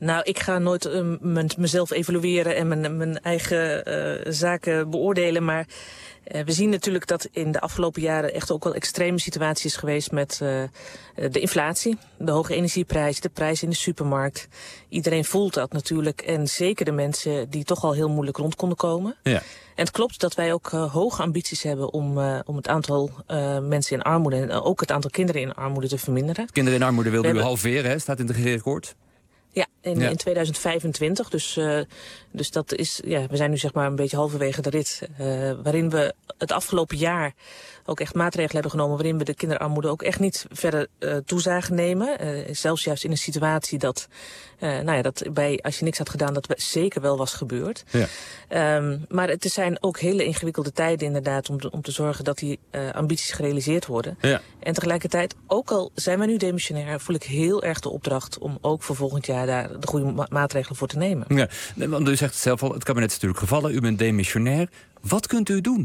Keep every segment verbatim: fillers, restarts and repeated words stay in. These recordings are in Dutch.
Nou, ik ga nooit uh, mezelf evalueren en mijn, mijn eigen uh, zaken beoordelen. Maar uh, we zien natuurlijk dat in de afgelopen jaren echt ook wel extreme situatie is geweest met uh, de inflatie, de hoge energieprijs, de prijs in de supermarkt. Iedereen voelt dat natuurlijk. En zeker de mensen die toch al heel moeilijk rond konden komen. Ja. En het klopt dat wij ook uh, hoge ambities hebben om, uh, om het aantal uh, mensen in armoede en uh, ook het aantal kinderen in armoede te verminderen. Kinderen in armoede wilden u hebben... halveren, hè? Staat in het regeerakkoord. Ja, in, ja. in tweeduizend vijfentwintig. Dus, uh, dus dat is, ja, we zijn nu zeg maar een beetje halverwege de rit. Uh, waarin we het afgelopen jaar ook echt maatregelen hebben genomen waarin we de kinderarmoede ook echt niet verder uh, toe zagen nemen. Uh, zelfs juist in een situatie dat, uh, nou ja, dat bij, als je niks had gedaan, dat zeker wel was gebeurd. Ja. Um, maar het zijn ook hele ingewikkelde tijden inderdaad om, te, om te zorgen dat die uh, ambities gerealiseerd worden. Ja. En tegelijkertijd, ook al zijn we nu demissionair, voel ik heel erg de opdracht om ook voor volgend jaar daar de goede ma- maatregelen voor te nemen. Ja, want u zegt het zelf al, het kabinet is natuurlijk gevallen, u bent demissionair. Wat kunt u doen?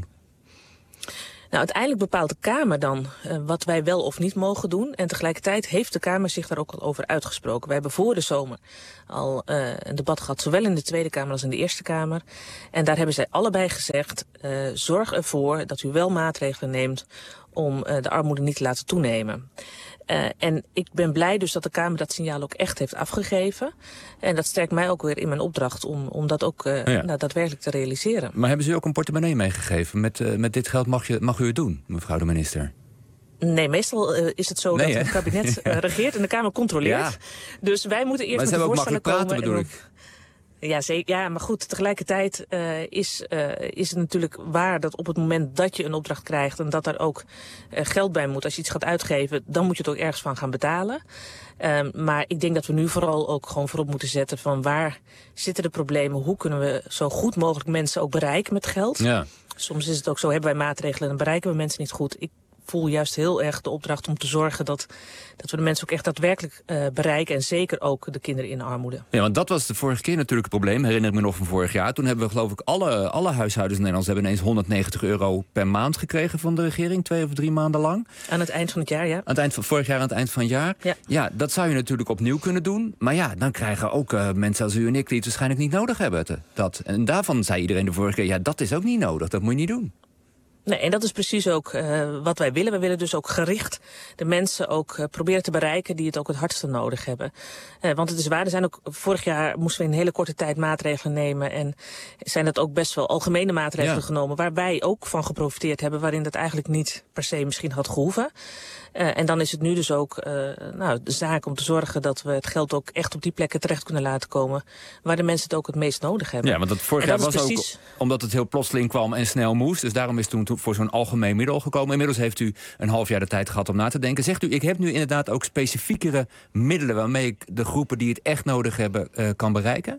Nou, uiteindelijk bepaalt de Kamer dan uh, wat wij wel of niet mogen doen. En tegelijkertijd heeft de Kamer zich daar ook al over uitgesproken. Wij hebben voor de zomer al uh, een debat gehad, zowel in de Tweede Kamer als in de Eerste Kamer. En daar hebben zij allebei gezegd, uh, zorg ervoor dat u wel maatregelen neemt om uh, de armoede niet te laten toenemen. Uh, en ik ben blij dus dat de Kamer dat signaal ook echt heeft afgegeven. En dat sterkt mij ook weer in mijn opdracht om, om dat ook uh, ja. nou, daadwerkelijk te realiseren. Maar hebben ze u ook een portemonnee meegegeven? Met, uh, met dit geld mag, je, mag u het doen, mevrouw de minister? Nee, meestal uh, is het zo nee, dat hè? het kabinet uh, regeert en de Kamer controleert. Ja. Dus wij moeten eerst maar met de voorstellen komen. Maar ze hebben ook makkelijk praten, bedoel ik. Ja, zeker. Ja, maar goed, tegelijkertijd uh, is, uh, is het natuurlijk waar dat op het moment dat je een opdracht krijgt en dat er ook uh, geld bij moet, als je iets gaat uitgeven, dan moet je het ook ergens van gaan betalen. Um, maar ik denk dat we nu vooral ook gewoon voorop moeten zetten van waar zitten de problemen, hoe kunnen we zo goed mogelijk mensen ook bereiken met geld. Ja. Soms is het ook zo, hebben wij maatregelen en dan bereiken we mensen niet goed. Ik voel juist heel erg de opdracht om te zorgen dat, dat we de mensen ook echt daadwerkelijk uh, bereiken. En zeker ook de kinderen in armoede. Ja, want dat was de vorige keer natuurlijk het probleem. Herinner ik me nog van vorig jaar. Toen hebben we geloof ik alle, alle huishoudens in Nederland hebben ineens honderdnegentig euro per maand gekregen van de regering. Twee of drie maanden lang. Aan het eind van het jaar, ja. Aan het eind van vorig jaar, aan het eind van het jaar. Ja, ja dat zou je natuurlijk opnieuw kunnen doen. Maar ja, dan krijgen ook uh, mensen als u en ik die het waarschijnlijk niet nodig hebben. Te, dat. En daarvan zei iedereen de vorige keer, ja, dat is ook niet nodig. Dat moet je niet doen. Nee, en dat is precies ook uh, wat wij willen. We willen dus ook gericht de mensen ook uh, proberen te bereiken die het ook het hardste nodig hebben. Uh, want het is waar, er zijn ook, vorig jaar moesten we in een hele korte tijd maatregelen nemen. En zijn dat ook best wel algemene maatregelen ja. genomen, waar wij ook van geprofiteerd hebben, waarin dat eigenlijk niet per se misschien had gehoeven. Uh, en dan is het nu dus ook uh, nou, de zaak om te zorgen dat we het geld ook echt op die plekken terecht kunnen laten komen waar de mensen het ook het meest nodig hebben. Ja, want dat vorig jaar was precies ook omdat het heel plotseling kwam en snel moest. Dus daarom is toen voor zo'n algemeen middel gekomen. Inmiddels heeft u een half jaar de tijd gehad om na te denken. Zegt u, ik heb nu inderdaad ook specifiekere middelen waarmee ik de groepen die het echt nodig hebben uh, kan bereiken?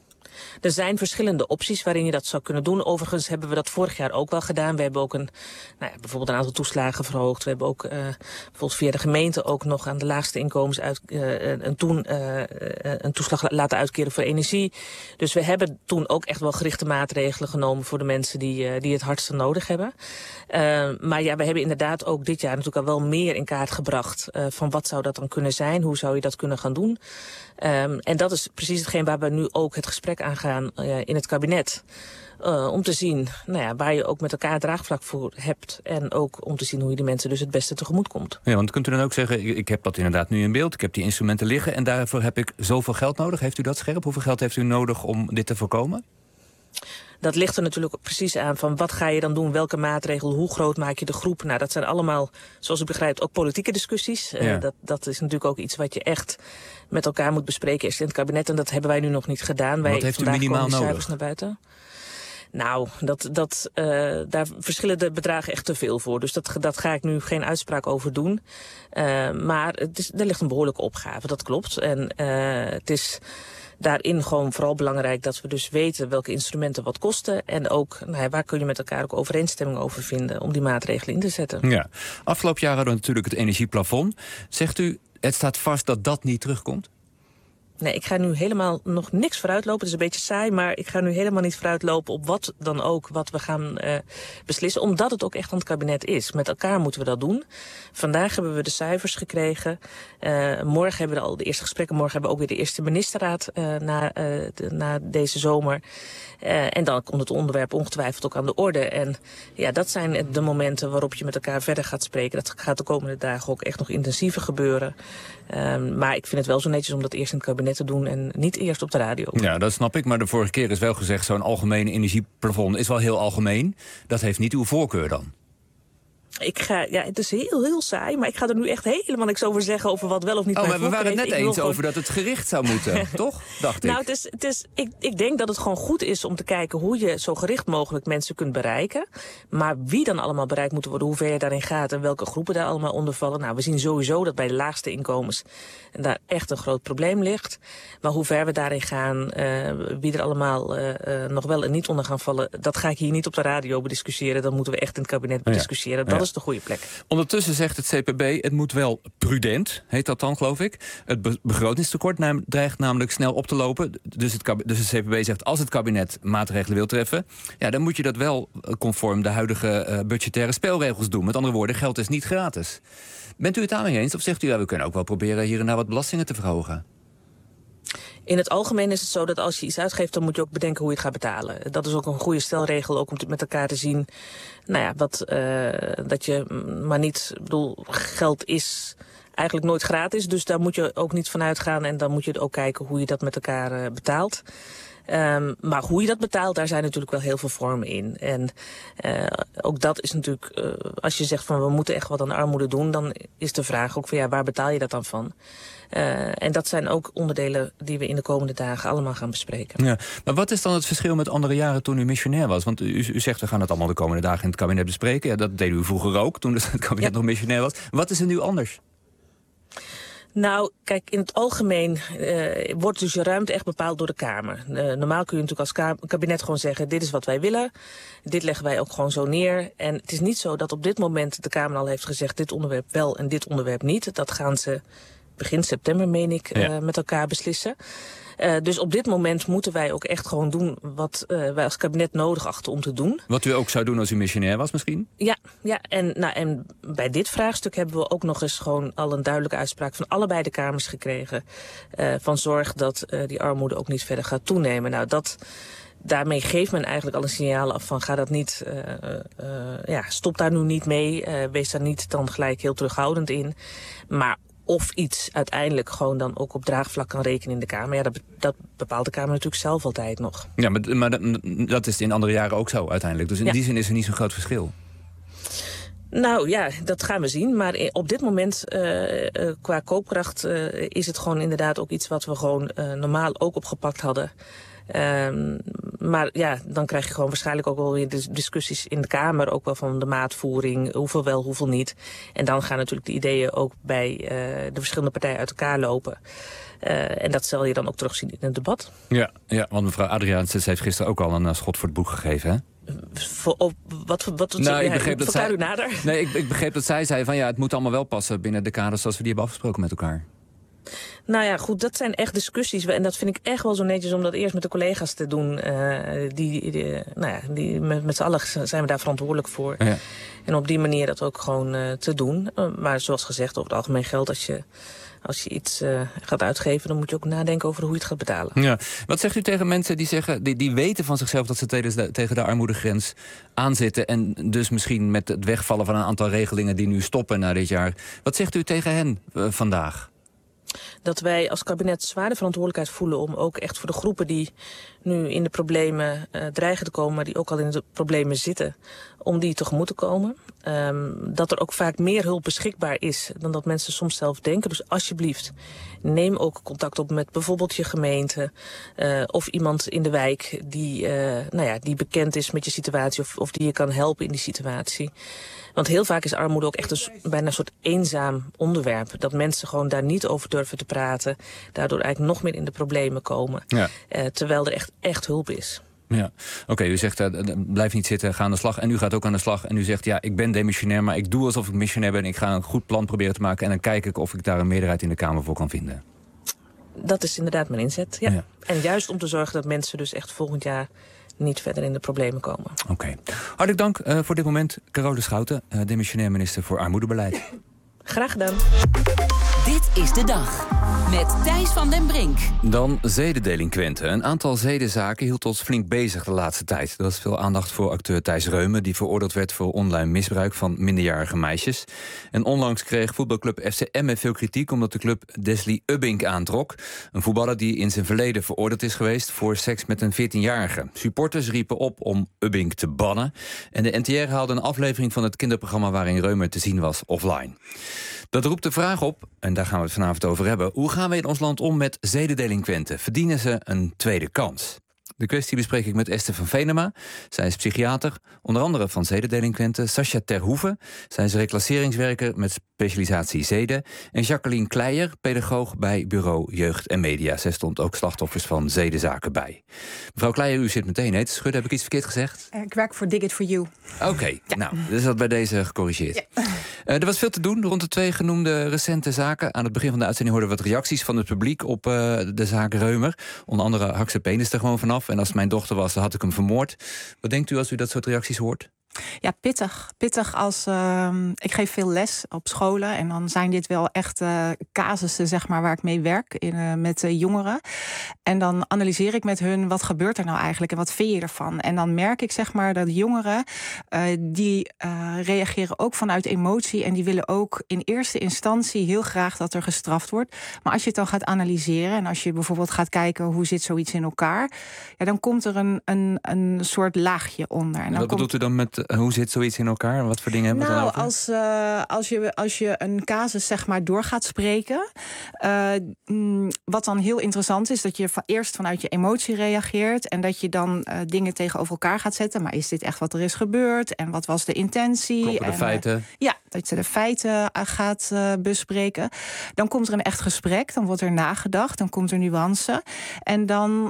Er zijn verschillende opties waarin je dat zou kunnen doen. Overigens hebben we dat vorig jaar ook wel gedaan. We hebben ook een, nou ja, bijvoorbeeld een aantal toeslagen verhoogd. We hebben ook uh, bijvoorbeeld via de gemeente ook nog aan de laagste inkomens uit, uh, een, toen, uh, een toeslag laten uitkeren voor energie. Dus we hebben toen ook echt wel gerichte maatregelen genomen voor de mensen die, uh, die het hardste nodig hebben. Uh, maar ja, we hebben inderdaad ook dit jaar natuurlijk al wel meer in kaart gebracht uh, van wat zou dat dan kunnen zijn? Hoe zou je dat kunnen gaan doen? Um, en dat is precies hetgeen waar we nu ook het gesprek aan gaan uh, in het kabinet. Uh, om te zien nou ja, waar je ook met elkaar draagvlak voor hebt. En ook om te zien hoe je die mensen dus het beste tegemoet komt. Ja, want kunt u dan ook zeggen, ik, ik heb dat inderdaad nu in beeld. Ik heb die instrumenten liggen en daarvoor heb ik zoveel geld nodig. Heeft u dat scherp? Hoeveel geld heeft u nodig om dit te voorkomen? Dat ligt er natuurlijk ook precies aan van wat ga je dan doen, welke maatregel, hoe groot maak je de groep. Nou, dat zijn allemaal, zoals u begrijpt, ook politieke discussies. Ja. Uh, dat, dat is natuurlijk ook iets wat je echt met elkaar moet bespreken eerst in het kabinet. En dat hebben wij nu nog niet gedaan. Wat wij, heeft u minimaal nodig? Cijfers naar buiten. Nou, dat, dat, uh, daar verschillen de bedragen echt te veel voor. Dus dat, dat ga ik nu geen uitspraak over doen. Uh, maar het is, er ligt een behoorlijke opgave, dat klopt. En uh, het is daarin gewoon vooral belangrijk dat we dus weten welke instrumenten wat kosten. En ook nou ja, waar kun je met elkaar ook overeenstemming over vinden om die maatregelen in te zetten. Ja, afgelopen jaar hadden we natuurlijk het energieplafond. Zegt u, het staat vast dat dat niet terugkomt? Nee, ik ga nu helemaal nog niks vooruitlopen. Het is een beetje saai, maar ik ga nu helemaal niet vooruitlopen op wat dan ook, wat we gaan uh, beslissen. Omdat het ook echt aan het kabinet is. Met elkaar moeten we dat doen. Vandaag hebben we de cijfers gekregen. Uh, morgen hebben we al de eerste gesprekken. Morgen hebben we ook weer de eerste ministerraad uh, na, uh, de, na deze zomer. Uh, en dan komt het onderwerp ongetwijfeld ook aan de orde. En ja, dat zijn de momenten waarop je met elkaar verder gaat spreken. Dat gaat de komende dagen ook echt nog intensiever gebeuren. Um, maar ik vind het wel zo netjes om dat eerst in het kabinet te doen en niet eerst op de radio. Ja, dat snap ik. Maar de vorige keer is wel gezegd, zo'n algemene energieplafond is wel heel algemeen. Dat heeft niet uw voorkeur dan? Ik ga, ja, het is heel, heel saai, maar ik ga er nu echt helemaal niks over zeggen over wat wel of niet. Oh, maar we waren het net eens gewoon... over dat het gericht zou moeten, toch? Dacht ik. Nou, het is, het is, ik, ik denk dat het gewoon goed is om te kijken hoe je zo gericht mogelijk mensen kunt bereiken. Maar wie dan allemaal bereikt moet worden, hoe ver je daarin gaat en welke groepen daar allemaal onder vallen. Nou, we zien sowieso dat bij de laagste inkomens daar echt een groot probleem ligt. Maar hoe ver we daarin gaan, uh, wie er allemaal uh, uh, nog wel en niet onder gaan vallen, dat ga ik hier niet op de radio bediscussiëren. Dat moeten we echt in het kabinet bediscussiëren. Dat ja. is de goede plek. Ondertussen zegt het C P B, het moet wel prudent, heet dat dan, geloof ik. Het be- begrotingstekort nam, dreigt namelijk snel op te lopen. Dus het, kab- dus het C P B zegt, als het kabinet maatregelen wil treffen, ja, dan moet je dat wel conform de huidige uh, budgettaire spelregels doen. Met andere woorden, geld is niet gratis. Bent u het daarmee eens? Of zegt u, ja, we kunnen ook wel proberen hier en daar wat belastingen te verhogen? In het algemeen is het zo dat als je iets uitgeeft, dan moet je ook bedenken hoe je het gaat betalen. Dat is ook een goede stelregel, ook om met elkaar te zien, nou ja, wat, uh, dat je maar niet, ik bedoel, geld is eigenlijk nooit gratis, dus daar moet je ook niet van uitgaan en dan moet je ook kijken hoe je dat met elkaar uh, betaalt. Um, maar hoe je dat betaalt, daar zijn natuurlijk wel heel veel vormen in. En uh, ook dat is natuurlijk, uh, als je zegt van we moeten echt wat aan armoede doen, dan is de vraag ook van ja, waar betaal je dat dan van? Uh, en dat zijn ook onderdelen die we in de komende dagen allemaal gaan bespreken. Ja, maar wat is dan het verschil met andere jaren toen u missionair was? Want u, u zegt we gaan het allemaal de komende dagen in het kabinet bespreken. Ja, dat deed u vroeger ook, toen het kabinet ja. nog missionair was. Wat is er nu anders? Nou, kijk, in het algemeen uh, wordt dus je ruimte echt bepaald door de Kamer. Uh, normaal kun je natuurlijk als ka- kabinet gewoon zeggen, dit is wat wij willen. Dit leggen wij ook gewoon zo neer. En het is niet zo dat op dit moment de Kamer al heeft gezegd, dit onderwerp wel en dit onderwerp niet. Dat gaan ze begin september, meen ik, uh, ja. met elkaar beslissen. Uh, dus op dit moment moeten wij ook echt gewoon doen wat uh, wij als kabinet nodig achten om te doen. Wat u ook zou doen als u missionair was misschien? Ja, ja en, nou, en bij dit vraagstuk hebben we ook nog eens gewoon al een duidelijke uitspraak van allebei de kamers gekregen. Uh, van zorg dat uh, die armoede ook niet verder gaat toenemen. Nou, dat... Daarmee geeft men eigenlijk al een signaal af van ga dat niet, uh, uh, ja, stop daar nu niet mee. Uh, wees daar niet dan gelijk heel terughoudend in. Maar of iets uiteindelijk gewoon dan ook op draagvlak kan rekenen in de Kamer. Ja, dat, dat bepaalt de Kamer natuurlijk zelf altijd nog. Ja, maar, maar dat, dat is in andere jaren ook zo uiteindelijk. Dus in ja. die zin is er niet zo'n groot verschil. Nou ja, dat gaan we zien. Maar op dit moment, uh, uh, qua koopkracht, uh, is het gewoon inderdaad ook iets wat we gewoon uh, normaal ook opgepakt hadden. Um, maar ja, dan krijg je gewoon waarschijnlijk ook wel weer discussies in de Kamer, ook wel van de maatvoering, hoeveel wel, hoeveel niet. En dan gaan natuurlijk de ideeën ook bij uh, de verschillende partijen uit elkaar lopen. Uh, en dat zal je dan ook terugzien in het debat. Ja, ja, want mevrouw Adriaanse heeft gisteren ook al een uh, schot voor het boek gegeven, hè? Voor, op, wat, wat, wat nou, ik begreep dat zij, u nader? Nee, ik, ik begreep dat zij zei van ja, het moet allemaal wel passen binnen de kaders zoals we die hebben afgesproken met elkaar. Nou ja, goed, dat zijn echt discussies. En dat vind ik echt wel zo netjes om dat eerst met de collega's te doen. Uh, die, die, nou ja, die, met, met z'n allen zijn we daar verantwoordelijk voor. Ja. En op die manier dat ook gewoon uh, te doen. Uh, maar zoals gezegd, over het algemeen geldt, als je, als je iets uh, gaat uitgeven, dan moet je ook nadenken over hoe je het gaat betalen. Ja. Wat zegt u tegen mensen die zeggen, die, die weten van zichzelf dat ze tegen de, tegen de armoedegrens aanzitten en dus misschien met het wegvallen van een aantal regelingen die nu stoppen na dit jaar. Wat zegt u tegen hen uh, vandaag? Dat wij als kabinet zwaar de verantwoordelijkheid voelen om ook echt voor de groepen die nu in de problemen uh, dreigen te komen, maar die ook al in de problemen zitten, om die tegemoet te komen. Um, dat er ook vaak meer hulp beschikbaar is dan dat mensen soms zelf denken. Dus alsjeblieft, neem ook contact op met bijvoorbeeld je gemeente uh, of iemand in de wijk die, uh, nou ja, die bekend is met je situatie of, of die je kan helpen in die situatie. Want heel vaak is armoede ook echt een, bijna een soort eenzaam onderwerp. Dat mensen gewoon daar niet over durven te praten. Daardoor eigenlijk nog meer in de problemen komen. Ja. Uh, terwijl er echt, echt hulp is. Ja, oké, okay, u zegt uh, blijf niet zitten, ga aan de slag. En u gaat ook aan de slag. En u zegt ja, ik ben demissionair, maar ik doe alsof ik missionair ben. Ik ga een goed plan proberen te maken. En dan kijk ik of ik daar een meerderheid in de Kamer voor kan vinden. Dat is inderdaad mijn inzet, ja. ja. En juist om te zorgen dat mensen dus echt volgend jaar niet verder in de problemen komen. Oké. Okay. Hartelijk dank uh, voor dit moment, Carole Schouten, uh, demissionair minister voor Armoedebeleid. Graag gedaan. Dit is de dag. Met Thijs van den Brink. Dan zedendelinquenten. Een aantal zedenzaken hield ons flink bezig de laatste tijd. Er was veel aandacht voor acteur Thijs Reumer, die veroordeeld werd voor online misbruik van minderjarige meisjes. En onlangs kreeg voetbalclub F C Emmen veel kritiek omdat de club Desli Ubbink aantrok. Een voetballer die in zijn verleden veroordeeld is geweest voor seks met een veertienjarige. Supporters riepen op om Ubbink te bannen. En de N T R haalde een aflevering van het kinderprogramma waarin Reumer te zien was offline. Dat roept de vraag op, en daar gaan we het vanavond over hebben, hoe gaan we in ons land om met zedendelinquenten? Verdienen ze een tweede kans? De kwestie bespreek ik met Esther van Venema. Zij is psychiater, onder andere van zedendelinquenten. Sascha Terhoeven, zij is reclasseringswerker met specialisatie zeden. En Jacqueline Kleijer, pedagoog bij Bureau Jeugd en Media. Zij stond ook slachtoffers van zedenzaken bij. Mevrouw Kleijer, u zit meteen heet te schudden. Heb ik iets verkeerd gezegd? Uh, ik werk voor Dig It For You. Oké, okay, ja. Nou, dus dat bij deze gecorrigeerd. Ja. Uh, er was veel te doen rond de twee genoemde recente zaken. Aan het begin van de uitzending hoorden we wat reacties van het publiek op uh, de zaak Reumer. Onder andere hak zijn penis er gewoon vanaf. En als het mijn dochter was, dan had ik hem vermoord. Wat denkt u als u dat soort reacties hoort? Ja, pittig. Pittig als... Uh, ik geef veel les op scholen. En dan zijn dit wel echt uh, casussen, zeg maar, waar ik mee werk. In, uh, met uh, jongeren. En dan analyseer ik met hun, wat gebeurt er nou eigenlijk? En wat vind je ervan? En dan merk ik, zeg maar, dat jongeren... Uh, die uh, reageren ook vanuit emotie. En die willen ook in eerste instantie heel graag dat er gestraft wordt. Maar als je het dan gaat analyseren... en als je bijvoorbeeld gaat kijken hoe zit zoiets in elkaar... ja, dan komt er een, een, een soort laagje onder. En dan wat komt... bedoelt u dan met... Hoe zit zoiets in elkaar? Wat voor dingen hebben we nou, het dan over? Als, uh, als, je, als je een casus, zeg maar, door gaat spreken... Uh, mm, wat dan heel interessant is... dat je van, eerst vanuit je emotie reageert... en dat je dan uh, dingen tegenover elkaar gaat zetten. Maar is dit echt wat er is gebeurd? En wat was de intentie? Kloppen de en, feiten? Uh, ja, dat je de feiten uh, gaat uh, bespreken. Dan komt er een echt gesprek. Dan wordt er nagedacht. Dan komt er nuance. En dan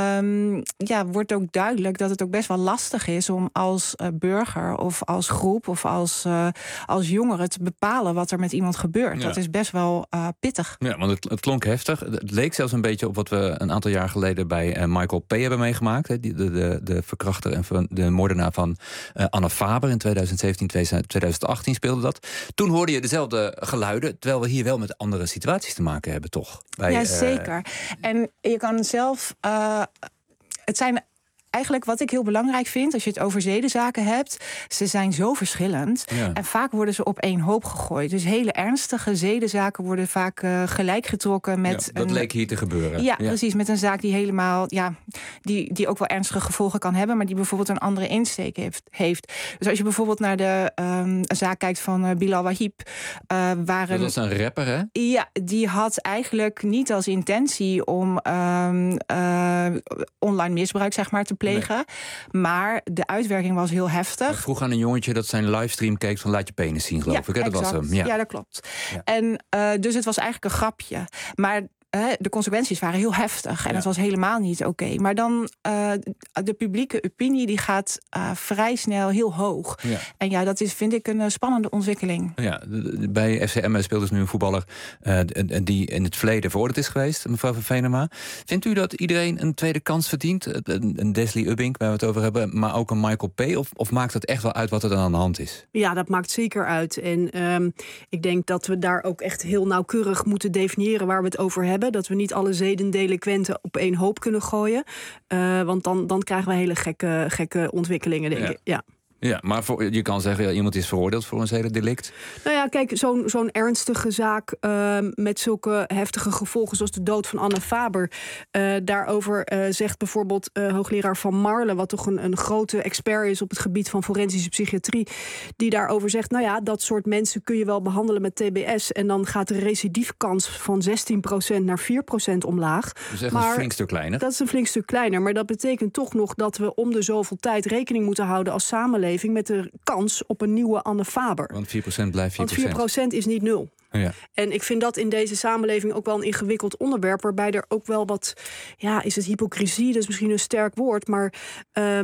um, ja, wordt ook duidelijk dat het ook best wel lastig is... om als uh, burger of als groep of als, uh, als jongere te bepalen wat er met iemand gebeurt. Ja. Dat is best wel uh, pittig. Ja, want het, het klonk heftig. Het leek zelfs een beetje op wat we een aantal jaar geleden bij uh, Michael P. hebben meegemaakt. Hè, de, de, de verkrachter en de moordenaar van uh, Anne Faber in twintig zeventien, twintig achttien speelde dat. Toen hoorde je dezelfde geluiden, terwijl we hier wel met andere situaties te maken hebben, toch? Bij, ja, zeker. Uh, en je kan zelf... Uh, het zijn... Eigenlijk wat ik heel belangrijk vind, als je het over zedenzaken hebt... ze zijn zo verschillend. Ja. En vaak worden ze op één hoop gegooid. Dus hele ernstige zedenzaken worden vaak uh, gelijk getrokken met... Ja, dat een, leek hier te gebeuren. Ja, ja, precies. Met een zaak die helemaal... Ja, die, die ook wel ernstige gevolgen kan hebben... maar die bijvoorbeeld een andere insteek heeft. heeft. Dus als je bijvoorbeeld naar de um, zaak kijkt van uh, Bilal Wahib... Uh, waren, dat was een rapper, hè? Ja, die had eigenlijk niet als intentie om um, uh, online misbruik, zeg maar, te plegen. Nee. Maar de uitwerking was heel heftig. Hij vroeg aan een jongetje dat zijn livestream keek van laat je penis zien, geloof ja, ik. Hè? Dat exact. was hem. Ja. ja, dat klopt. Ja. En uh, dus het was eigenlijk een grapje. Maar de consequenties waren heel heftig. En ja. het was helemaal niet oké. Okay. Maar dan, uh, de publieke opinie die gaat uh, vrij snel heel hoog. Ja. En ja, dat is, vind ik, een uh, spannende ontwikkeling. Ja, bij F C Emmen speelt dus nu een voetballer... Uh, die in het verleden veroordeeld is geweest, mevrouw van Venema. Vindt u dat iedereen een tweede kans verdient? Een, een Desli Ubbink, waar we het over hebben, maar ook een Michael P? Of, of maakt het echt wel uit wat er dan aan de hand is? Ja, dat maakt zeker uit. En um, ik denk dat we daar ook echt heel nauwkeurig moeten definiëren waar we het over hebben. Dat we niet alle zedendelinquenten op één hoop kunnen gooien. Uh, want dan, dan krijgen we hele gekke, gekke ontwikkelingen, denk ja. ik. Ja. Ja, maar voor, je kan zeggen, ja, iemand is veroordeeld voor een zedendelict. Nou ja, kijk, zo'n, zo'n ernstige zaak uh, met zulke heftige gevolgen zoals de dood van Anne Faber. Uh, daarover uh, zegt bijvoorbeeld uh, hoogleraar Van Marle, wat toch een, een grote expert is op het gebied van forensische psychiatrie, die daarover zegt, nou ja, dat soort mensen kun je wel behandelen met T B S en dan gaat de recidiefkans van zestien procent naar vier procent omlaag. Dat is echt maar een flink stuk kleiner. Dat is een flink stuk kleiner, maar dat betekent toch nog dat we om de zoveel tijd rekening moeten houden als samenleving met de kans op een nieuwe Anne Faber. Want vier procent blijft vier procent. Want vier procent is niet nul. Ja. En ik vind dat in deze samenleving ook wel een ingewikkeld onderwerp, waarbij er ook wel wat, ja, is het hypocrisie, dat is misschien een sterk woord, maar um,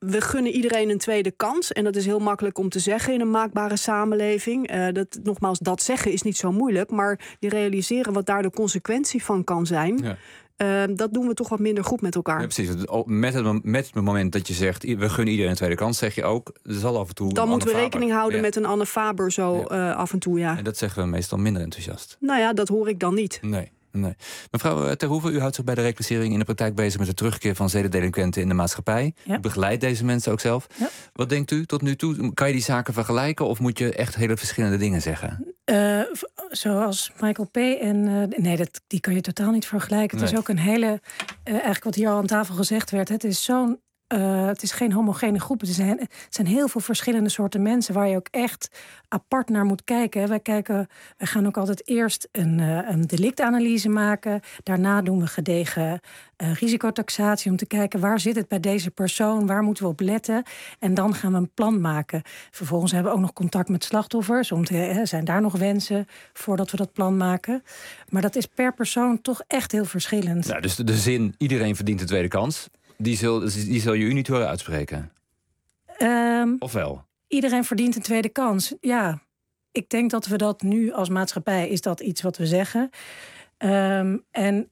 we gunnen iedereen een tweede kans. En dat is heel makkelijk om te zeggen in een maakbare samenleving. Uh, dat, nogmaals, dat zeggen is niet zo moeilijk. Maar die realiseren wat daar de consequentie van kan zijn. Ja. Uh, dat doen we toch wat minder goed met elkaar. Ja, precies. Met het, met het moment dat je zegt, we gunnen iedereen een tweede kans, zeg je ook, er zal af en toe. Dan moeten we Faber. rekening houden ja. met een Anne Faber zo ja. uh, af en toe, ja. En dat zeggen we meestal minder enthousiast. Nou ja, dat hoor ik dan niet. Nee. Nee. Mevrouw Ter Hoeven, u houdt zich bij de reclassering in de praktijk bezig met de terugkeer van zedendelinquenten in de maatschappij. Ja. U begeleidt deze mensen ook zelf. Ja. Wat denkt u tot nu toe? Kan je die zaken vergelijken of moet je echt hele verschillende dingen zeggen? Uh, zoals Michael P. en uh, nee, dat, die kan je totaal niet vergelijken. Nee. Het is ook een hele, uh, eigenlijk wat hier al aan tafel gezegd werd, het is zo'n Uh, het is geen homogene groep. Het zijn, het zijn heel veel verschillende soorten mensen waar je ook echt apart naar moet kijken. Wij, kijken, wij gaan ook altijd eerst een, uh, een delictanalyse maken. Daarna doen we gedegen uh, risicotaxatie om te kijken waar zit het bij deze persoon, waar moeten we op letten. En dan gaan we een plan maken. Vervolgens hebben we ook nog contact met slachtoffers. Om te, uh, zijn daar nog wensen voordat we dat plan maken. Maar dat is per persoon toch echt heel verschillend. Nou, dus de, de zin, iedereen verdient een tweede kans. Die zul, die zul je u niet horen uitspreken? Um, of wel? Iedereen verdient een tweede kans. Ja, ik denk dat we dat nu als maatschappij, is dat iets wat we zeggen. Um, en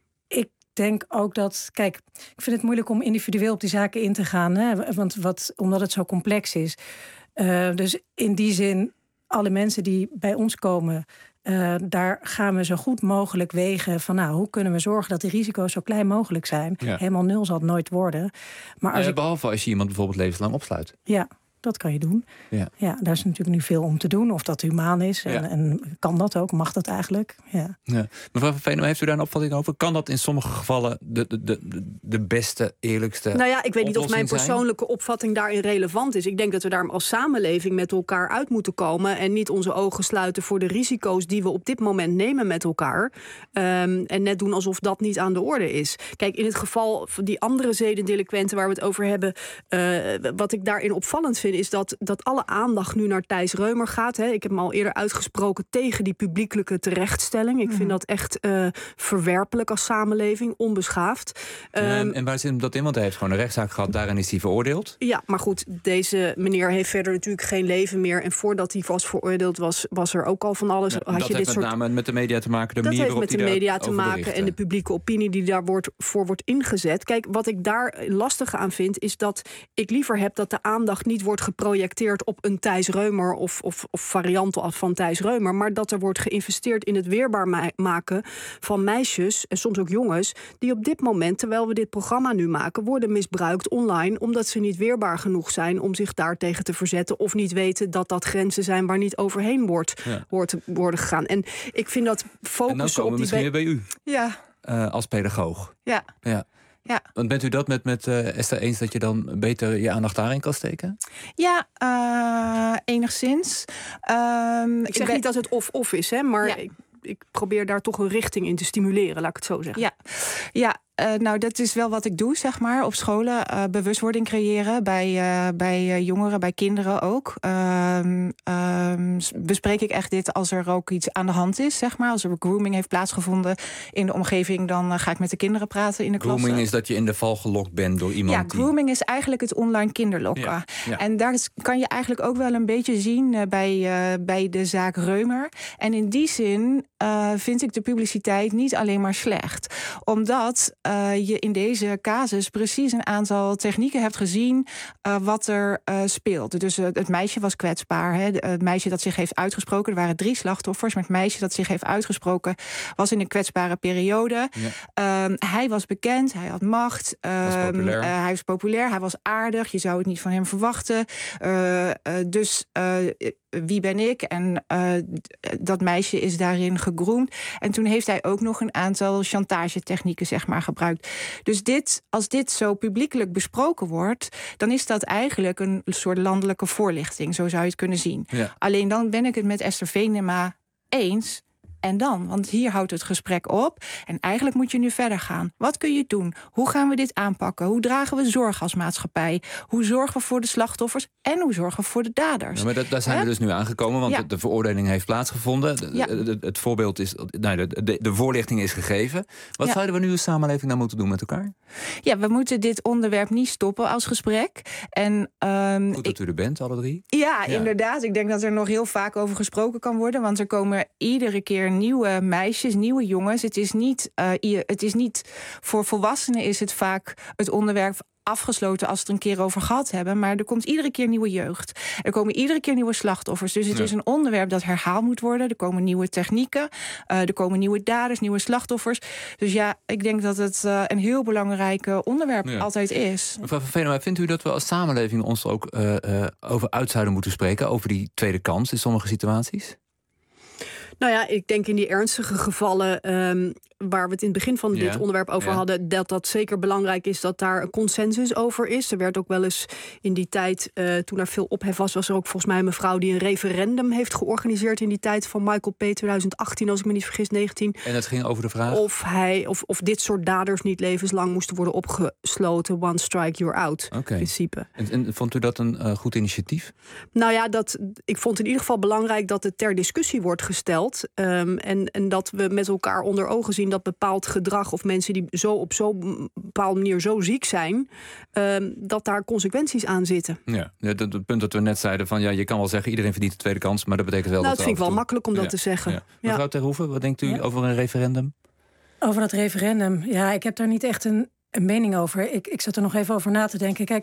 ik denk ook dat, kijk, ik vind het moeilijk om individueel op die zaken in te gaan. Hè, want wat, omdat het zo complex is. Uh, dus in die zin, alle mensen die bij ons komen, Uh, daar gaan we zo goed mogelijk wegen van, nou, hoe kunnen we zorgen dat die risico's zo klein mogelijk zijn. Ja. Helemaal nul zal het nooit worden. Maar als ja, ik... Behalve als je iemand bijvoorbeeld levenslang opsluit. Ja, dat kan je doen. Ja. Ja, daar is natuurlijk nu veel om te doen. Of dat humaan is. En, ja. en kan dat ook? Mag dat eigenlijk? Ja. Ja. Mevrouw van Veenum, heeft u daar een opvatting over? Kan dat in sommige gevallen de, de, de, de beste, eerlijkste Nou ja, ik weet niet of mijn zijn? persoonlijke opvatting daarin relevant is. Ik denk dat we daar als samenleving met elkaar uit moeten komen. En niet onze ogen sluiten voor de risico's die we op dit moment nemen met elkaar. Um, en net doen alsof dat niet aan de orde is. Kijk, in het geval van die andere zedendelinquenten waar we het over hebben, Uh, wat ik daarin opvallend vind, is dat, dat alle aandacht nu naar Thijs Reumer gaat. Hè. Ik heb me al eerder uitgesproken tegen die publiekelijke terechtstelling. Ik mm. vind dat echt uh, verwerpelijk als samenleving, onbeschaafd. Um, en, en waar zit dat in? Want hij heeft gewoon een rechtszaak gehad, daarin is hij veroordeeld. Ja, maar goed, deze meneer heeft verder natuurlijk geen leven meer. En voordat hij was veroordeeld, was, was er ook al van alles. Ja, had dat je heeft dit met soort... name met de media te maken. De dat manier heeft met de media te maken berichten. En de publieke opinie die daar wordt, voor wordt ingezet. Kijk, wat ik daar lastig aan vind, is dat ik liever heb dat de aandacht niet wordt geprojecteerd op een Thijs Reumer of, of, of varianten van Thijs Reumer, maar dat er wordt geïnvesteerd in het weerbaar ma- maken van meisjes en soms ook jongens die op dit moment, terwijl we dit programma nu maken, worden misbruikt online omdat ze niet weerbaar genoeg zijn om zich daartegen te verzetten of niet weten dat dat grenzen zijn waar niet overheen wordt, ja. wordt worden gegaan. En ik vind dat focussen en dan komen op die misschien be- weer bij u. Ja. Uh, als pedagoog. Ja. Ja. Ja. Want bent u dat met, met uh, Esther eens dat je dan beter je aandacht daarin kan steken? Ja, uh, enigszins. Um, ik zeg ben... niet dat het of-of is, hè, maar ja. ik, ik probeer daar toch een richting in te stimuleren, laat ik het zo zeggen. Ja, ja. Uh, nou, dat is wel wat ik doe, zeg maar, op scholen. Uh, bewustwording creëren bij, uh, bij uh, jongeren, bij kinderen ook. Uh, uh, bespreek ik echt dit als er ook iets aan de hand is, zeg maar. Als er grooming heeft plaatsgevonden in de omgeving, dan uh, ga ik met de kinderen praten in de klas. Grooming is dat je in de val gelokt bent door iemand. Ja, die... grooming is eigenlijk het online kinderlokken. Ja, ja. En daar kan je eigenlijk ook wel een beetje zien uh, bij, uh, bij de zaak Reumer. En in die zin uh, vind ik de publiciteit niet alleen maar slecht. Omdat Uh, je in deze casus precies een aantal technieken hebt gezien uh, wat er uh, speelt. Dus uh, het meisje was kwetsbaar. Hè? De, uh, het meisje dat zich heeft uitgesproken. Er waren drie slachtoffers, maar het meisje dat zich heeft uitgesproken was in een kwetsbare periode. Ja. Uh, hij was bekend, hij had macht. Uh, was populair. Uh, hij was populair, hij was aardig. Je zou het niet van hem verwachten. Uh, uh, dus uh, wie ben ik? En uh, dat meisje is daarin gegroomd. En toen heeft hij ook nog een aantal chantagetechnieken, zeg maar, gebruikt. Dus dit, als dit zo publiekelijk besproken wordt, dan is dat eigenlijk een soort landelijke voorlichting. Zo zou je het kunnen zien. Ja. Alleen dan ben ik het met Esther Venema eens. en dan? Want hier houdt het gesprek op. En eigenlijk moet je nu verder gaan. Wat kun je doen? Hoe gaan we dit aanpakken? Hoe dragen we zorg als maatschappij? Hoe zorgen we voor de slachtoffers? En hoe zorgen we voor de daders? Ja, maar dat, daar zijn He? we dus nu aangekomen, want ja. de, de veroordeling heeft plaatsgevonden. De, Ja. de, de, het voorbeeld is, nou, de, de, de voorlichting is gegeven. Wat Ja. zouden we nu als samenleving nou moeten doen met elkaar? Ja, we moeten dit onderwerp niet stoppen als gesprek. En, um, Goed dat ik, u er bent, alle drie. ja, Ja. inderdaad. Ik denk dat er nog heel vaak over gesproken kan worden. Want er komen iedere keer nieuwe meisjes, nieuwe jongens. Het is niet, uh, i- het is niet voor volwassenen is het vaak het onderwerp afgesloten als we het er een keer over gehad hebben. Maar er komt iedere keer nieuwe jeugd. Er komen iedere keer nieuwe slachtoffers. Dus het Ja. is een onderwerp dat herhaald moet worden. Er komen nieuwe technieken. Uh, er komen nieuwe daders, nieuwe slachtoffers. Dus ja, ik denk dat het uh, een heel belangrijk uh, onderwerp Ja. altijd is. Mevrouw van Venema, vindt u dat we als samenleving ons er ook uh, uh, over uit zouden moeten spreken? Over die tweede kans in sommige situaties? Nou ja, ik denk in die ernstige gevallen um, waar we het in het begin van Ja, dit onderwerp over ja. hadden, dat dat zeker belangrijk is dat daar een consensus over is. Er werd ook wel eens in die tijd, uh, toen er veel ophef was, was er ook volgens mij een mevrouw die een referendum heeft georganiseerd in die tijd van Michael P. twintig achttien, als ik me niet vergis, negentien. En het ging over de vraag? Of, hij, of, of dit soort daders niet levenslang moesten worden opgesloten. One strike, you're out, Okay. in principe. En, en vond u dat een uh, goed initiatief? Nou ja, dat, ik vond in ieder geval belangrijk dat het ter discussie wordt gesteld. Um, en, en dat we met elkaar onder ogen zien dat bepaald gedrag of mensen die zo op zo'n bepaalde manier zo ziek zijn, um, dat daar consequenties aan zitten. Ja, het, het punt dat we net zeiden van ja, je kan wel zeggen iedereen verdient de tweede kans, maar dat betekent wel Nou, dat dat vind ik wel af en toe- makkelijk om dat Ja, te zeggen. Ja. Ja. Mevrouw Ter Hoeven, wat denkt u Ja. over een referendum? Over dat referendum, ja, ik heb daar niet echt een, een mening over. Ik, ik zat er nog even over na te denken. Kijk,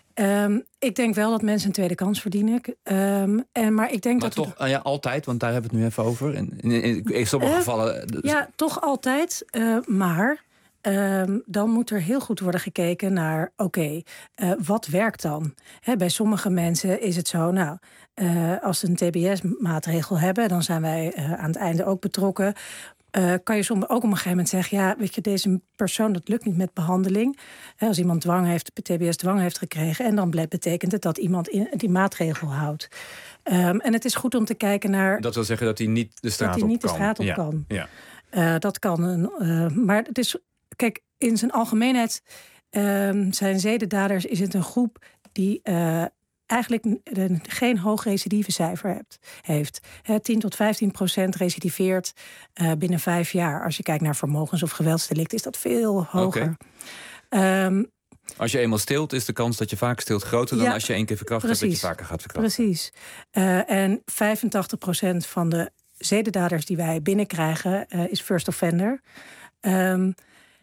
um, ik denk wel dat mensen een tweede kans verdienen. Um, en, maar ik denk Maar dat we toch, uh, ja, altijd, want daar hebben we het nu even over. In, in, in, in sommige Uh, gevallen... dus- Ja, toch altijd. Uh, maar um, dan moet er heel goed worden gekeken naar, oké, okay, uh, wat werkt dan? Hè, bij sommige mensen is het zo, nou, uh, als ze een T B S-maatregel hebben, dan zijn wij uh, aan het einde ook betrokken. Uh, kan je soms ook op een gegeven moment zeggen, ja, weet je, deze persoon, dat lukt niet met behandeling. Hè, als iemand dwang heeft, T B S-dwang heeft gekregen, en dan betekent het dat iemand in, die maatregel houdt. Um, en het is goed om te kijken naar... Dat wil zeggen dat hij niet de straat dat hij op niet kan. de straat op ja. kan. Ja. Uh, dat kan. Een, uh, maar het is, kijk, in zijn algemeenheid um, zijn zedendaders is het een groep die uh, eigenlijk een, geen hoog recidivecijfer hebt, heeft. He, tien tot vijftien procent recidiveert uh, binnen vijf jaar. Als je kijkt naar vermogens- of geweldsdelict is dat veel hoger. Okay. Um, Als je eenmaal steelt, is de kans dat je vaker steelt groter dan ja, als je één keer verkracht hebt, dat je vaker gaat verkrachten. Precies. Uh, en vijfentachtig procent van de zedendaders die wij binnenkrijgen uh, is first offender. Um,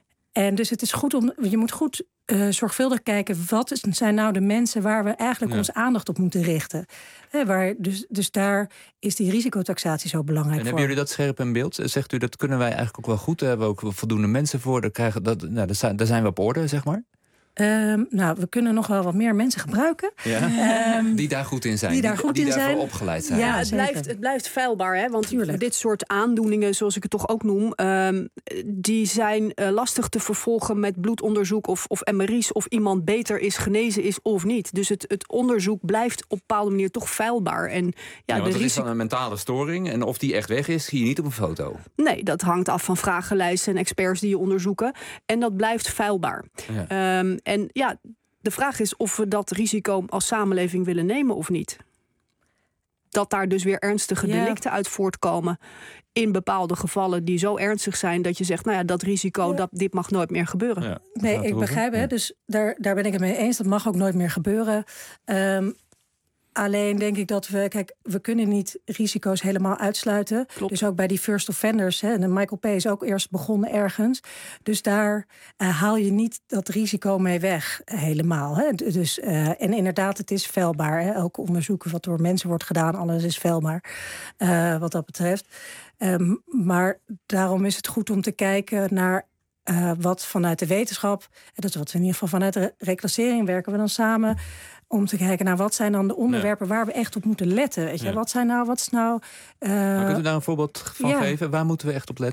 en dus het is goed om, je moet goed uh, zorgvuldig kijken, wat zijn nou de mensen waar we eigenlijk ja. onze aandacht op moeten richten. He, waar, dus, dus daar is die risicotaxatie zo belangrijk en voor. Hebben jullie dat scherp in beeld? Zegt u, dat kunnen wij eigenlijk ook wel goed? Daar hebben we ook voldoende mensen voor. Daar, krijgen, dat, nou, daar, zijn, daar zijn we op orde, zeg maar. Um, nou, we kunnen nog wel wat meer mensen gebruiken. Ja. Um, die daar goed in zijn. Die daar goed die in daarvoor zijn. opgeleid zijn. Ja, het blijft, het blijft feilbaar. Hè? Want Tuurlijk. dit soort aandoeningen, zoals ik het toch ook noem, um, die zijn uh, lastig te vervolgen met bloedonderzoek of, of M R I's of iemand beter is, genezen is of niet. Dus het, het onderzoek blijft op een bepaalde manier toch feilbaar. En, ja, ja, want de dat risico... is dan een mentale storing. En of die echt weg is, zie je niet op een foto. Nee, dat hangt af van vragenlijsten en experts die je onderzoeken. En dat blijft feilbaar. Ja. Um, en ja, de vraag is of we dat risico als samenleving willen nemen of niet. Dat daar dus weer ernstige ja. delicten uit voortkomen in bepaalde gevallen die zo ernstig zijn dat je zegt, nou ja, dat risico, ja. dat dit mag nooit meer gebeuren. Ja, nee, ik begrijp het. Ja. Dus daar, daar ben ik het mee eens. Dat mag ook nooit meer gebeuren. Um, Alleen denk ik dat we, kijk, we kunnen niet risico's helemaal uitsluiten. Klopt. Dus ook bij die first offenders, hè, en Michael P. is ook eerst begonnen ergens. Dus daar uh, haal je niet dat risico mee weg helemaal. Hè. Dus, uh, en inderdaad, het is feilbaar. Hè. Elke onderzoek wat door mensen wordt gedaan, alles is feilbaar uh, wat dat betreft. Um, maar daarom is het goed om te kijken naar uh, wat vanuit de wetenschap, dat is wat we in ieder geval vanuit de reclassering werken we dan samen, om te kijken naar wat zijn dan de onderwerpen ja. waar we echt op moeten letten. Weet je? Ja. Wat zijn nou, wat is nou... Uh, maar kunt u daar een voorbeeld van ja. geven? Waar moeten we echt op letten?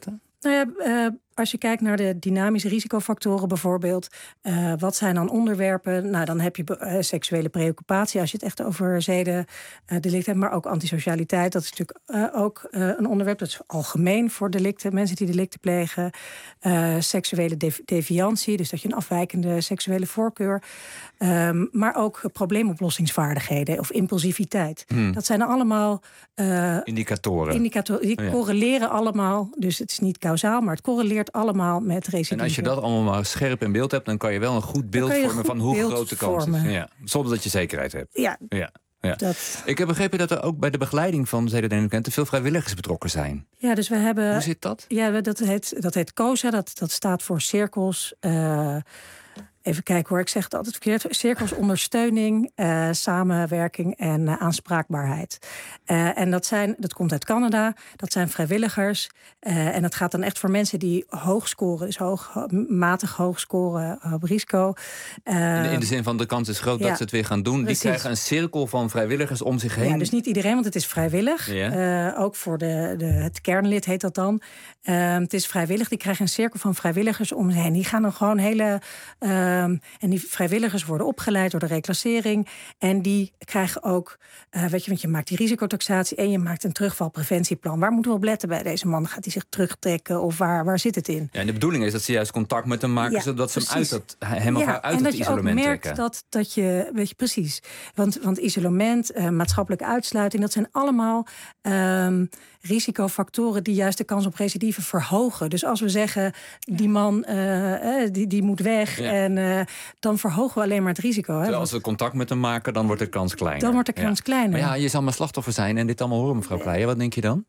Nou ja, uh, als je kijkt naar de dynamische risicofactoren bijvoorbeeld, uh, wat zijn dan onderwerpen? Nou, dan heb je uh, seksuele preoccupatie, als je het echt over zedendelicten hebt, maar ook antisocialiteit. Dat is natuurlijk uh, ook uh, een onderwerp. Dat is algemeen voor delicten, mensen die delicten plegen. Uh, seksuele dev- deviantie, dus dat je een afwijkende seksuele voorkeur. Um, maar ook probleemoplossingsvaardigheden of impulsiviteit. Hmm. Dat zijn allemaal uh, indicatoren. indicatoren. Die oh ja. correleren allemaal. Dus het is niet kausaal, maar het correleert allemaal met recidive. En als je dat allemaal maar scherp in beeld hebt, dan kan je wel een goed beeld vormen goed van hoe beeld groot de kans vormen. is. Ja. Zonder dat je zekerheid hebt. Ja. ja. Ja. Dat... Ik heb begrepen dat er ook bij de begeleiding van zedendelinquenten veel vrijwilligers betrokken zijn. Ja, dus we hebben. Hoe zit dat? Ja, dat heet, dat heet COSA, dat, dat staat voor cirkels. Uh, Even kijken hoor, ik zeg het altijd verkeerd. Cirkels ondersteuning, uh, samenwerking en uh, aanspraakbaarheid. Uh, en dat, zijn, dat komt uit Canada, dat zijn vrijwilligers. Uh, en dat gaat dan echt voor mensen die hoog scoren. Dus hoog, matig hoog scoren op risico. Uh, in, in de zin van de kans is groot ja, dat ze het weer gaan doen. Precies. Die krijgen een cirkel van vrijwilligers om zich heen. Ja, dus niet iedereen, want het is vrijwillig. Ja. Uh, ook voor de, de, het kernlid heet dat dan. Uh, het is vrijwillig. Die krijgen een cirkel van vrijwilligers om zich heen. Die gaan dan gewoon hele... Uh, Um, en die vrijwilligers worden opgeleid door de reclassering. En die krijgen ook, uh, weet je, want je maakt die risicotaxatie en je maakt een terugvalpreventieplan. Waar moeten we op letten bij deze man? Gaat hij zich terugtrekken of waar, waar zit het in? Ja, en de bedoeling is dat ze juist contact met hem maken, ja, zodat ze hem, uit dat, hem of ja, haar uit het isolement trekken. En dat je ook merkt dat, dat je, weet je, precies. Want, want isolement, uh, maatschappelijke uitsluiting, dat zijn allemaal um, risicofactoren die juist de kans op recidive verhogen. Dus als we zeggen, die man uh, uh, die, die moet weg ja. en uh, dan verhogen we alleen maar het risico. Hè? Als we contact met hem maken, dan wordt de kans kleiner. Dan wordt de kans ja. kleiner. Maar ja, je zal maar slachtoffer zijn en dit allemaal horen, mevrouw Kleijen. Wat denk je dan?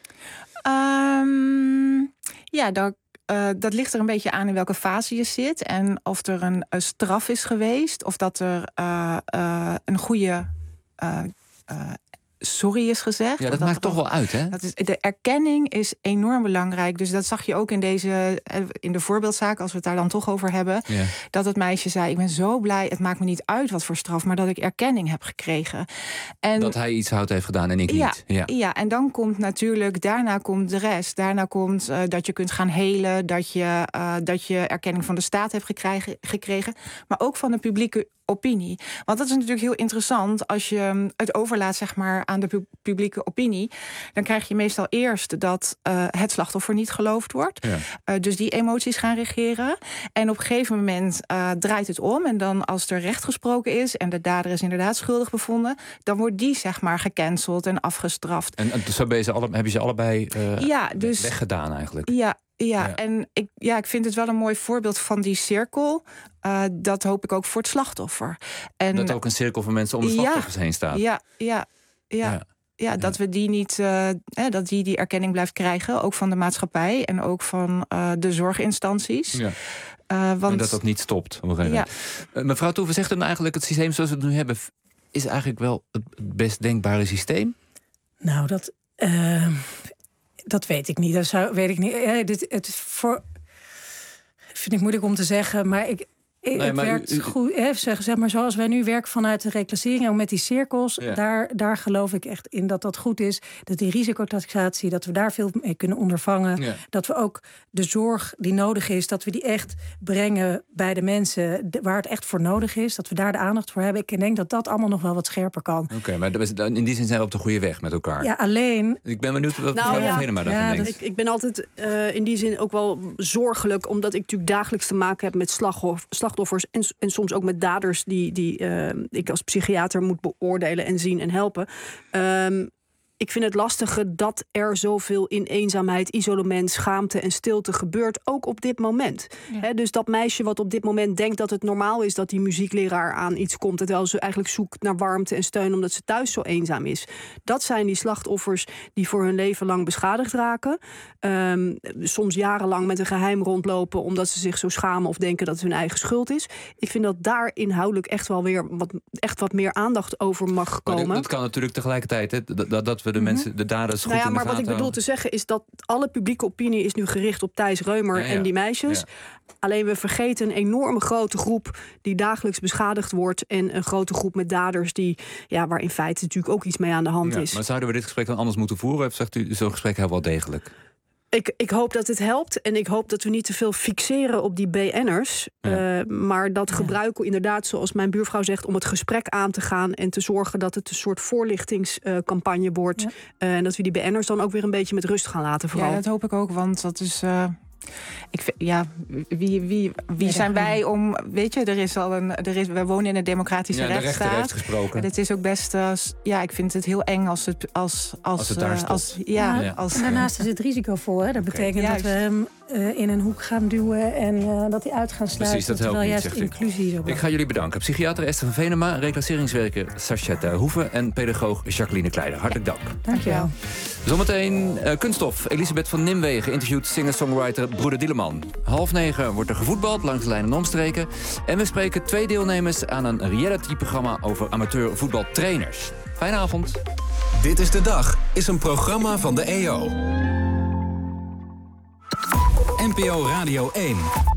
Um, ja, dat, uh, dat ligt er een beetje aan in welke fase je zit. En of er een, een straf is geweest. Of dat er uh, uh, een goede... Uh, uh, sorry is gezegd. Ja, dat, dat maakt toch wel uit, hè? Dat is, de erkenning is enorm belangrijk. Dus dat zag je ook in deze, in de voorbeeldzaak, als we het daar dan toch over hebben. Ja. Dat het meisje zei, ik ben zo blij, het maakt me niet uit wat voor straf, maar dat ik erkenning heb gekregen. En dat hij iets fout heeft gedaan en ik ja, niet. Ja. ja, en dan komt natuurlijk, daarna komt de rest. Daarna komt uh, dat je kunt gaan helen, dat je, uh, dat je erkenning van de staat hebt gekregen, gekregen, maar ook van de publieke opinie. Want dat is natuurlijk heel interessant. Als je het overlaat, zeg maar, aan de pu- publieke opinie, dan krijg je meestal eerst dat uh, het slachtoffer niet geloofd wordt. Ja. Uh, dus die emoties gaan regeren. En op een gegeven moment uh, draait het om. En dan als er recht gesproken is en de dader is inderdaad schuldig bevonden, dan wordt die, zeg maar, gecanceld en afgestraft. En, en zo ben je ze alle, heb je ze allebei uh, ja, dus, weggedaan eigenlijk? Ja. Ja, ja, en ik, ja, ik vind het wel een mooi voorbeeld van die cirkel. Uh, dat hoop ik ook voor het slachtoffer. En, dat ook een cirkel van mensen om de slachtoffers ja, heen staat. Ja, ja, ja. ja. Ja, dat we die niet, uh, eh, dat die die erkenning blijft krijgen, ook van de maatschappij en ook van uh, de zorginstanties. Ja. Uh, want en dat dat niet stopt op een gegeven moment. Ja. Uh, mevrouw Toeven, zegt u nou eigenlijk het systeem zoals we het nu hebben, is eigenlijk wel het best denkbare systeem? Nou, dat. Uh... Dat weet ik niet. Dat zou, weet ik niet. Ja, dit, het is voor, vind ik moeilijk om te zeggen, maar ik. Nee, het maar werkt u, u, goed. Hè, zeg, zeg maar zoals wij nu werken vanuit de reclassering en met die cirkels, ja. daar, daar geloof ik echt in dat dat goed is. Dat die risicotaxatie, dat we daar veel mee kunnen ondervangen. Ja. Dat we ook de zorg die nodig is, dat we die echt brengen bij de mensen waar het echt voor nodig is. Dat we daar de aandacht voor hebben. Ik denk dat dat allemaal nog wel wat scherper kan. Oké, okay, maar in die zin zijn we op de goede weg met elkaar. Ja, alleen. Ik ben benieuwd wat nou, mevrouw ja. Venema daarvan ja, denkt. Ik, ik ben altijd uh, in die zin ook wel zorgelijk, omdat ik natuurlijk dagelijks te maken heb met slachtoffers. slachtoffers en, en soms ook met daders die, die uh, ik als psychiater moet beoordelen en zien en helpen. Um, Ik vind het lastige dat er zoveel in eenzaamheid, isolement, schaamte en stilte gebeurt, ook op dit moment. Ja. He, dus dat meisje wat op dit moment denkt dat het normaal is dat die muziekleraar aan iets komt, terwijl ze eigenlijk zoekt naar warmte en steun omdat ze thuis zo eenzaam is. Dat zijn die slachtoffers die voor hun leven lang beschadigd raken. Um, soms jarenlang met een geheim rondlopen omdat ze zich zo schamen of denken dat het hun eigen schuld is. Ik vind dat daar inhoudelijk echt wel weer wat, echt wat meer aandacht over mag komen. Maar dat kan natuurlijk tegelijkertijd, hè, dat, dat we de mensen, mm-hmm. de daders goed nou ja, in de maar wat ik bedoel houden. te zeggen is dat alle publieke opinie is nu gericht op Thijs Reumer ja, ja. en die meisjes. Ja. Alleen we vergeten een enorme grote groep die dagelijks beschadigd wordt en een grote groep met daders die, ja, waar in feite natuurlijk ook iets mee aan de hand ja, is. Maar zouden we dit gesprek dan anders moeten voeren? Of zegt u zo'n gesprek heel wel degelijk? Ik, ik hoop dat het helpt en ik hoop dat we niet te veel fixeren op die B N'ers. Ja. Uh, maar dat ja. gebruiken inderdaad, zoals mijn buurvrouw zegt, om het gesprek aan te gaan en te zorgen dat het een soort voorlichtingscampagne uh, wordt. Ja. Uh, en dat we die B N'ers dan ook weer een beetje met rust gaan laten. Vooral. Ja, dat hoop ik ook, want dat is... Uh... Ik vind, ja, wie, wie, wie zijn wij om... Weet je, er is al een... Er is, we wonen in een democratische ja, de rechtsstaat. rechter heeft gesproken. En het is ook best... Uh, ja, ik vind het heel eng als het... Als, als, als het daar stopt. Als, ja, ja. Als, en daarnaast is het risicovol. Hè? Dat okay. betekent Juist. dat we hem uh, in een hoek gaan duwen... en uh, dat hij uit gaan sluiten. Precies, dat helpt niet, juist zegt inclusie. Ik. ik ga jullie bedanken. Psychiater Esther van Venema, reclasseringswerker Sachette Hoeven... en pedagoog Jacqueline Kleider. Hartelijk dank. Dankjewel. Zometeen uh, kunststof. Elisabeth van Nimwegen interviewt singer-songwriter Broeder Dieleman. Half negen wordt er gevoetbald langs de lijnen en omstreken. En we spreken twee deelnemers aan een reality-programma over amateur-voetbaltrainers. Fijne avond. Dit is de Dag is een programma van de E O. N P O Radio één.